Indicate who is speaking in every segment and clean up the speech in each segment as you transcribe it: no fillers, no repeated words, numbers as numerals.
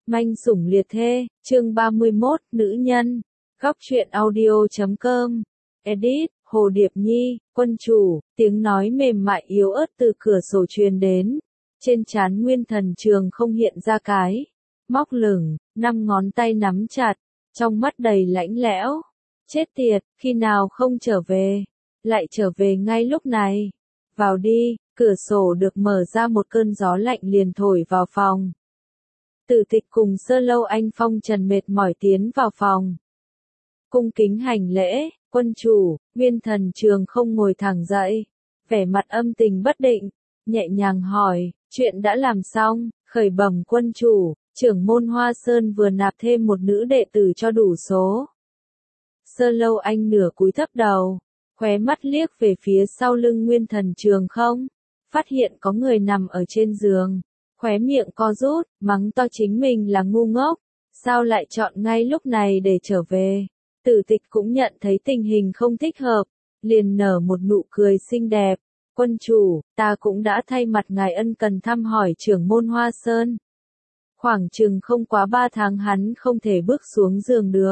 Speaker 1: Manh sủng liệt thê, chương 31, nữ nhân. Góc truyện audio.com. Edit, Hồ Điệp Nhi, quân chủ, tiếng nói mềm mại yếu ớt từ cửa sổ truyền đến. Trên trán Nguyên Thần Trường không hiện ra cái móc lửng, 5 ngón tay nắm chặt, trong mắt đầy lãnh lẽo. Chết tiệt, khi nào không trở về? Lại trở về ngay lúc này. Vào đi, cửa sổ được mở ra, một cơn gió lạnh liền thổi vào phòng. Tử Tịch cùng Sơ Lâu Anh phong trần mệt mỏi tiến vào phòng. Cung kính hành lễ, quân chủ. Nguyên Thần Trường không ngồi thẳng dậy, vẻ mặt âm tình bất định, nhẹ nhàng hỏi, chuyện đã làm xong? Khởi bẩm quân chủ, trưởng môn Hoa Sơn vừa nạp thêm một nữ đệ tử cho đủ số. Sơ Lâu Anh nửa cúi thấp đầu, khóe mắt liếc về phía sau lưng Nguyên Thần Trường không, phát hiện có người nằm ở trên giường, khóe miệng co rút, mắng to chính mình là ngu ngốc, sao lại chọn ngay lúc này để trở về. Tử Tịch cũng nhận thấy tình hình không thích hợp, liền nở một nụ cười xinh đẹp. Quân chủ, ta cũng đã thay mặt ngài ân cần thăm hỏi trưởng môn Hoa Sơn. Khoảng chừng không quá 3 tháng hắn không thể bước xuống giường được.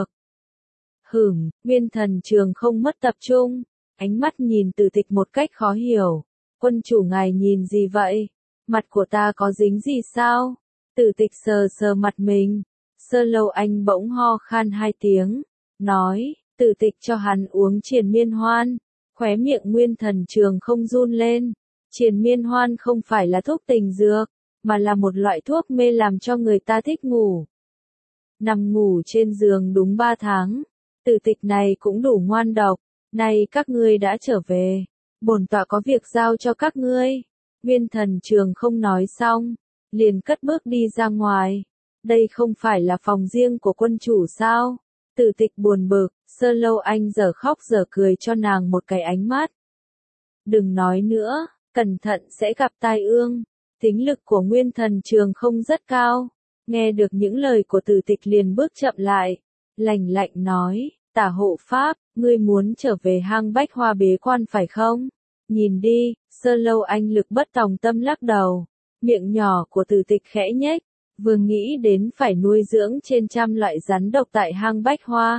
Speaker 1: Nguyên Thần Trường không mất tập trung, ánh mắt nhìn Tử Tịch một cách khó hiểu. Quân chủ ngài nhìn gì vậy? Mặt của ta có dính gì sao? Tử Tịch sờ sờ mặt mình. Sơ Lâu Anh bỗng ho khan 2 tiếng, nói, Tử Tịch cho hắn uống triền miên hoan. Khóe miệng Nguyên Thần Trường không run lên. Triền miên hoan không phải là thuốc tình dược, mà là một loại thuốc mê làm cho người ta thích ngủ. Nằm ngủ trên giường đúng 3 tháng. Tử Tịch này cũng đủ ngoan độc. Này các ngươi đã trở về, bổn tọa có việc giao cho các ngươi. Nguyên Thần Trường không nói xong, liền cất bước đi ra ngoài. Đây không phải là phòng riêng của quân chủ sao? Tử Tịch buồn bực. Sơ Lâu Anh giờ khóc giờ cười cho nàng một cái ánh mắt. Đừng nói nữa, cẩn thận sẽ gặp tai ương. Tính lực của Nguyên Thần Trường không rất cao. Nghe được những lời của Tử Tịch liền bước chậm lại, lạnh lạnh nói, Tả hộ pháp, ngươi muốn trở về hang Bách Hoa bế quan phải không? Nhìn đi. Sơ Lâu Anh lực bất tòng tâm lắc đầu, miệng nhỏ của Tử Tịch khẽ nhếch, vừa nghĩ đến phải nuôi dưỡng trên trăm loại rắn độc tại hang Bách Hoa,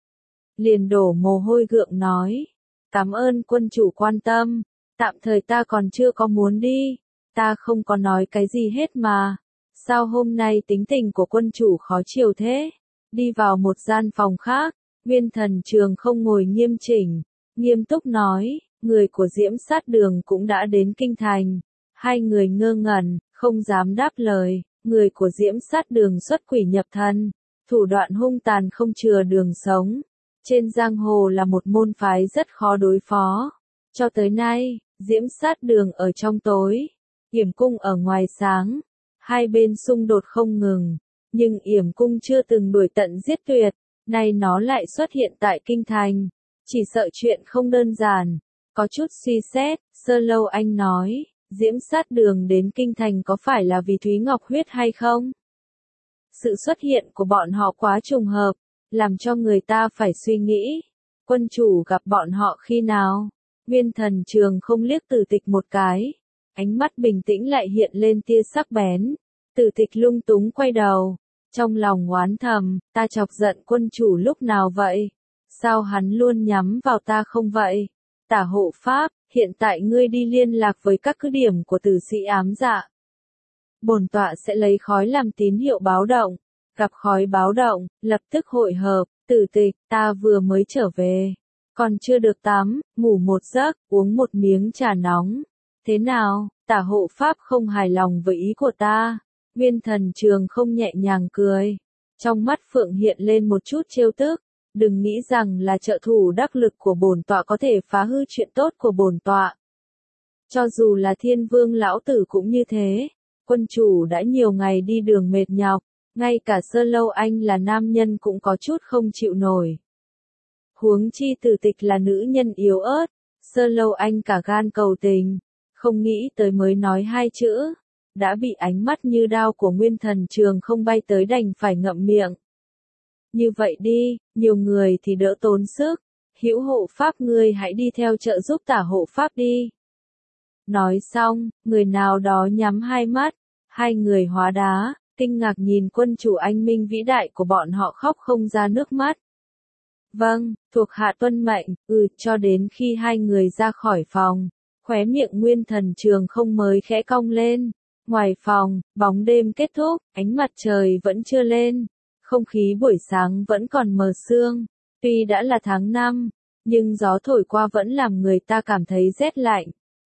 Speaker 1: liền đổ mồ hôi gượng nói, cảm ơn quân chủ quan tâm, tạm thời ta còn chưa có muốn đi, ta không có nói cái gì hết mà, sao hôm nay tính tình của quân chủ khó chịu thế? Đi vào một gian phòng khác, Nguyên Thần Trường không ngồi nghiêm chỉnh, nghiêm túc nói, người của Diễm Sát Đường cũng đã đến kinh thành. Hai người ngơ ngẩn, không dám đáp lời. Người của Diễm Sát Đường xuất quỷ nhập thần, thủ đoạn hung tàn không chừa đường sống. Trên giang hồ là một môn phái rất khó đối phó. Cho tới nay, Diễm Sát Đường ở trong tối, Yểm Cung ở ngoài sáng. Hai bên xung đột không ngừng, nhưng Yểm Cung chưa từng đuổi tận giết tuyệt, nay nó lại xuất hiện tại kinh thành. Chỉ sợ chuyện không đơn giản. Có chút suy xét, Sơ Lâu Anh nói, Diễm Sát Đường đến kinh thành có phải là vì Thúy Ngọc Huyết hay không? Sự xuất hiện của bọn họ quá trùng hợp, làm cho người ta phải suy nghĩ. Quân chủ gặp bọn họ khi nào? Nguyên Thần Trường không liếc Tử Tịch một cái, ánh mắt bình tĩnh lại hiện lên tia sắc bén. Tử Tịch lung túng quay đầu, trong lòng oán thầm, ta chọc giận quân chủ lúc nào vậy? Sao hắn luôn nhắm vào ta không vậy? Tả hộ pháp, hiện tại ngươi đi liên lạc với các cứ điểm của tử sĩ ám dạ. Bổn tọa sẽ lấy khói làm tín hiệu báo động. Gặp khói báo động, lập tức hội hợp. Tử Tịch, ta vừa mới trở về, còn chưa được tắm, ngủ một giấc, uống một miếng trà nóng. Thế nào, tả hộ pháp không hài lòng với ý của ta? Nguyên Thần Trường không nhẹ nhàng cười. Trong mắt Phượng hiện lên một chút trêu tức. Đừng nghĩ rằng là trợ thủ đắc lực của bổn tọa có thể phá hư chuyện tốt của bổn tọa. Cho dù là Thiên Vương lão tử cũng như thế. Quân chủ đã nhiều ngày đi đường mệt nhọc, ngay cả Sơ Lâu Anh là nam nhân cũng có chút không chịu nổi. Huống chi Tử Tịch là nữ nhân yếu ớt, Sơ Lâu Anh cả gan cầu tình, không nghĩ tới mới nói 2 chữ, đã bị ánh mắt như đao của Nguyên Thần Trường không bay tới đành phải ngậm miệng. Như vậy đi, nhiều người thì đỡ tốn sức, hữu hộ pháp ngươi hãy đi theo trợ giúp tả hộ pháp đi. Nói xong, người nào đó nhắm hai mắt, hai người hóa đá, kinh ngạc nhìn quân chủ anh minh vĩ đại của bọn họ khóc không ra nước mắt. Vâng, thuộc hạ tuân mệnh, cho đến khi hai người ra khỏi phòng, khóe miệng Nguyên Thần Trường không mới khẽ cong lên. Ngoài phòng, bóng đêm kết thúc, ánh mặt trời vẫn chưa lên, không khí buổi sáng vẫn còn mờ sương, tuy đã là tháng 5, nhưng gió thổi qua vẫn làm người ta cảm thấy rét lạnh.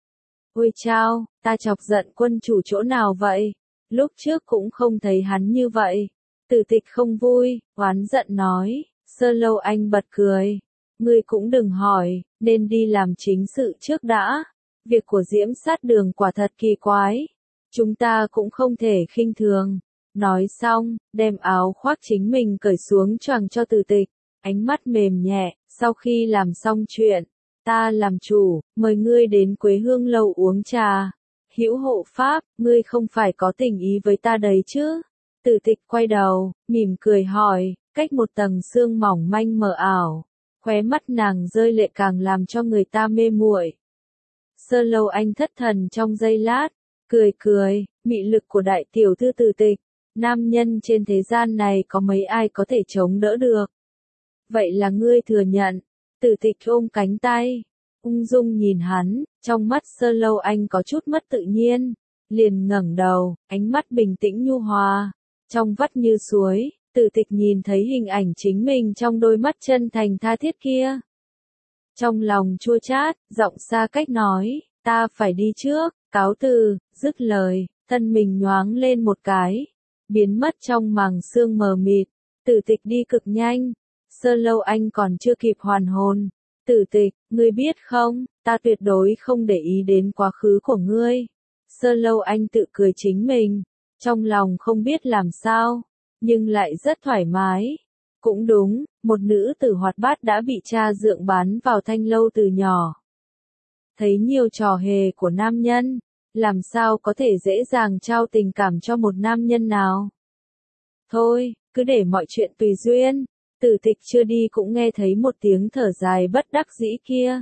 Speaker 1: Ôi chao, ta chọc giận quân chủ chỗ nào vậy? Lúc trước cũng không thấy hắn như vậy. Tử Tịch không vui, oán giận nói. Sơ Lâu Anh bật cười. Ngươi cũng đừng hỏi, nên đi làm chính sự trước đã. Việc của Diễm Sát Đường quả thật kỳ quái. Chúng ta cũng không thể khinh thường. Nói xong, đem áo khoác chính mình cởi xuống choàng cho Tử Tịch. Ánh mắt mềm nhẹ, sau khi làm xong chuyện. Ta làm chủ, mời ngươi đến Quế Hương Lâu uống trà. Hữu hộ pháp, ngươi không phải có tình ý với ta đấy chứ? Tử Tịch quay đầu, mỉm cười hỏi, cách một tầng sương mỏng manh mờ ảo, khóe mắt nàng rơi lệ càng làm cho người ta mê muội. Sơ Lâu Anh thất thần trong giây lát, cười, mị lực của đại tiểu thư Tử Tịch, nam nhân trên thế gian này có mấy ai có thể chống đỡ được. Vậy là ngươi thừa nhận. Tử Tịch ôm cánh tay, ung dung nhìn hắn, trong mắt Sơ Lâu Anh có chút mất tự nhiên, liền ngẩng đầu, ánh mắt bình tĩnh nhu hòa, trong vắt như suối. Tử Tịch nhìn thấy hình ảnh chính mình trong đôi mắt chân thành tha thiết kia. Trong lòng chua chát, giọng xa cách nói, ta phải đi trước, cáo từ, dứt lời, thân mình nhoáng lên một cái, biến mất trong màng sương mờ mịt. Tử Tịch đi cực nhanh, Sơ Lâu Anh còn chưa kịp hoàn hồn. Tử Tịch, ngươi biết không, ta tuyệt đối không để ý đến quá khứ của ngươi. Sơ Lâu Anh tự cười chính mình, trong lòng không biết làm sao, nhưng lại rất thoải mái. Cũng đúng, một nữ tử hoạt bát đã bị cha dượng bán vào thanh lâu từ nhỏ. Thấy nhiều trò hề của nam nhân, làm sao có thể dễ dàng trao tình cảm cho một nam nhân nào. Thôi, cứ để mọi chuyện tùy duyên. Tử Tịch chưa đi cũng nghe thấy một tiếng thở dài bất đắc dĩ kia.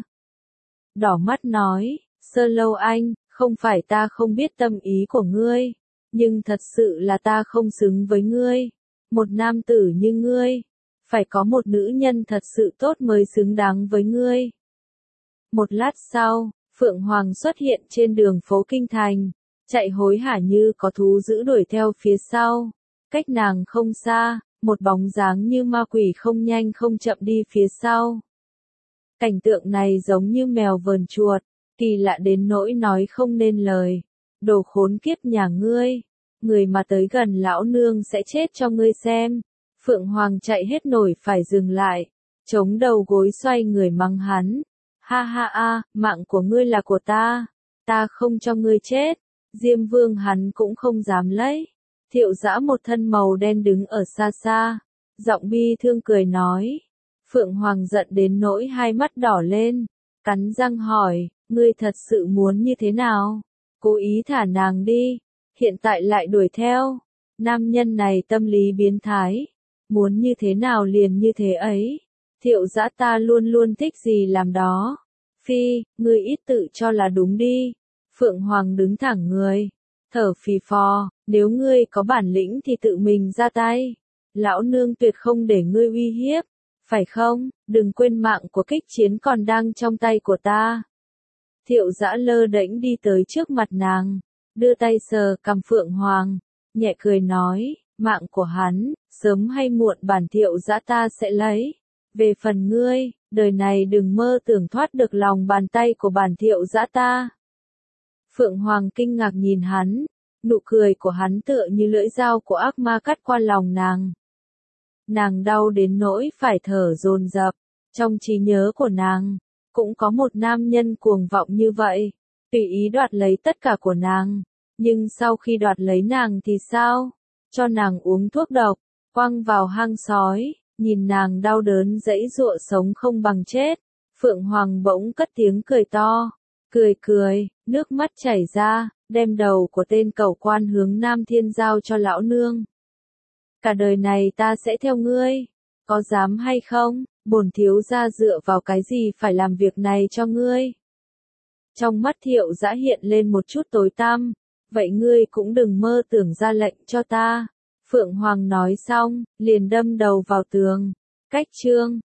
Speaker 1: Đỏ mắt nói, Sơ Lâu Anh, không phải ta không biết tâm ý của ngươi, nhưng thật sự là ta không xứng với ngươi. Một nam tử như ngươi, phải có một nữ nhân thật sự tốt mới xứng đáng với ngươi. Một lát sau, Phượng Hoàng xuất hiện trên đường phố Kinh Thành, chạy hối hả như có thú dữ đuổi theo phía sau. Cách nàng không xa, một bóng dáng như ma quỷ không nhanh không chậm đi phía sau. Cảnh tượng này giống như mèo vờn chuột, kỳ lạ đến nỗi nói không nên lời. Đồ khốn kiếp nhà ngươi, người mà tới gần lão nương sẽ chết cho ngươi xem. Phượng Hoàng chạy hết nổi phải dừng lại, chống đầu gối xoay người mắng hắn. Ha ha a, mạng của ngươi là của ta không cho ngươi chết. Diêm Vương hắn cũng không dám lấy. Thiệu Dã một thân màu đen đứng ở xa xa, giọng bi thương cười nói. Phượng Hoàng giận đến nỗi hai mắt đỏ lên, cắn răng hỏi, ngươi thật sự muốn như thế nào? Cố ý thả nàng đi, hiện tại lại đuổi theo. Nam nhân này tâm lý biến thái, muốn như thế nào liền như thế ấy. Thiệu Dã ta luôn luôn thích gì làm đó. Phi, ngươi ít tự cho là đúng đi. Phượng Hoàng đứng thẳng người, thở phì phò, nếu ngươi có bản lĩnh thì tự mình ra tay. Lão nương tuyệt không để ngươi uy hiếp, phải không? Đừng quên mạng của kích chiến còn đang trong tay của ta. Thiệu Dã lơ đễnh đi tới trước mặt nàng, đưa tay sờ cằm Phượng Hoàng, nhẹ cười nói, mạng của hắn, sớm hay muộn bản Thiệu Dã ta sẽ lấy. Về phần ngươi, đời này đừng mơ tưởng thoát được lòng bàn tay của bản Thiệu Dã ta. Phượng Hoàng kinh ngạc nhìn hắn, nụ cười của hắn tựa như lưỡi dao của ác ma cắt qua lòng nàng. Nàng đau đến nỗi phải thở dồn dập, trong trí nhớ của nàng, cũng có một nam nhân cuồng vọng như vậy, tùy ý đoạt lấy tất cả của nàng, nhưng sau khi đoạt lấy nàng thì sao? Cho nàng uống thuốc độc, quăng vào hang sói, nhìn nàng đau đớn dãy giụa sống không bằng chết. Phượng Hoàng bỗng cất tiếng cười to, cười, nước mắt chảy ra, đem đầu của tên cẩu quan hướng Nam Thiên giao cho lão nương. Cả đời này ta sẽ theo ngươi, có dám hay không? Bổn thiếu gia dựa vào cái gì phải làm việc này cho ngươi? Trong mắt Thiệu Dã hiện lên một chút tối tăm, vậy ngươi cũng đừng mơ tưởng ra lệnh cho ta. Phượng Hoàng nói xong, liền đâm đầu vào tường. Cách chương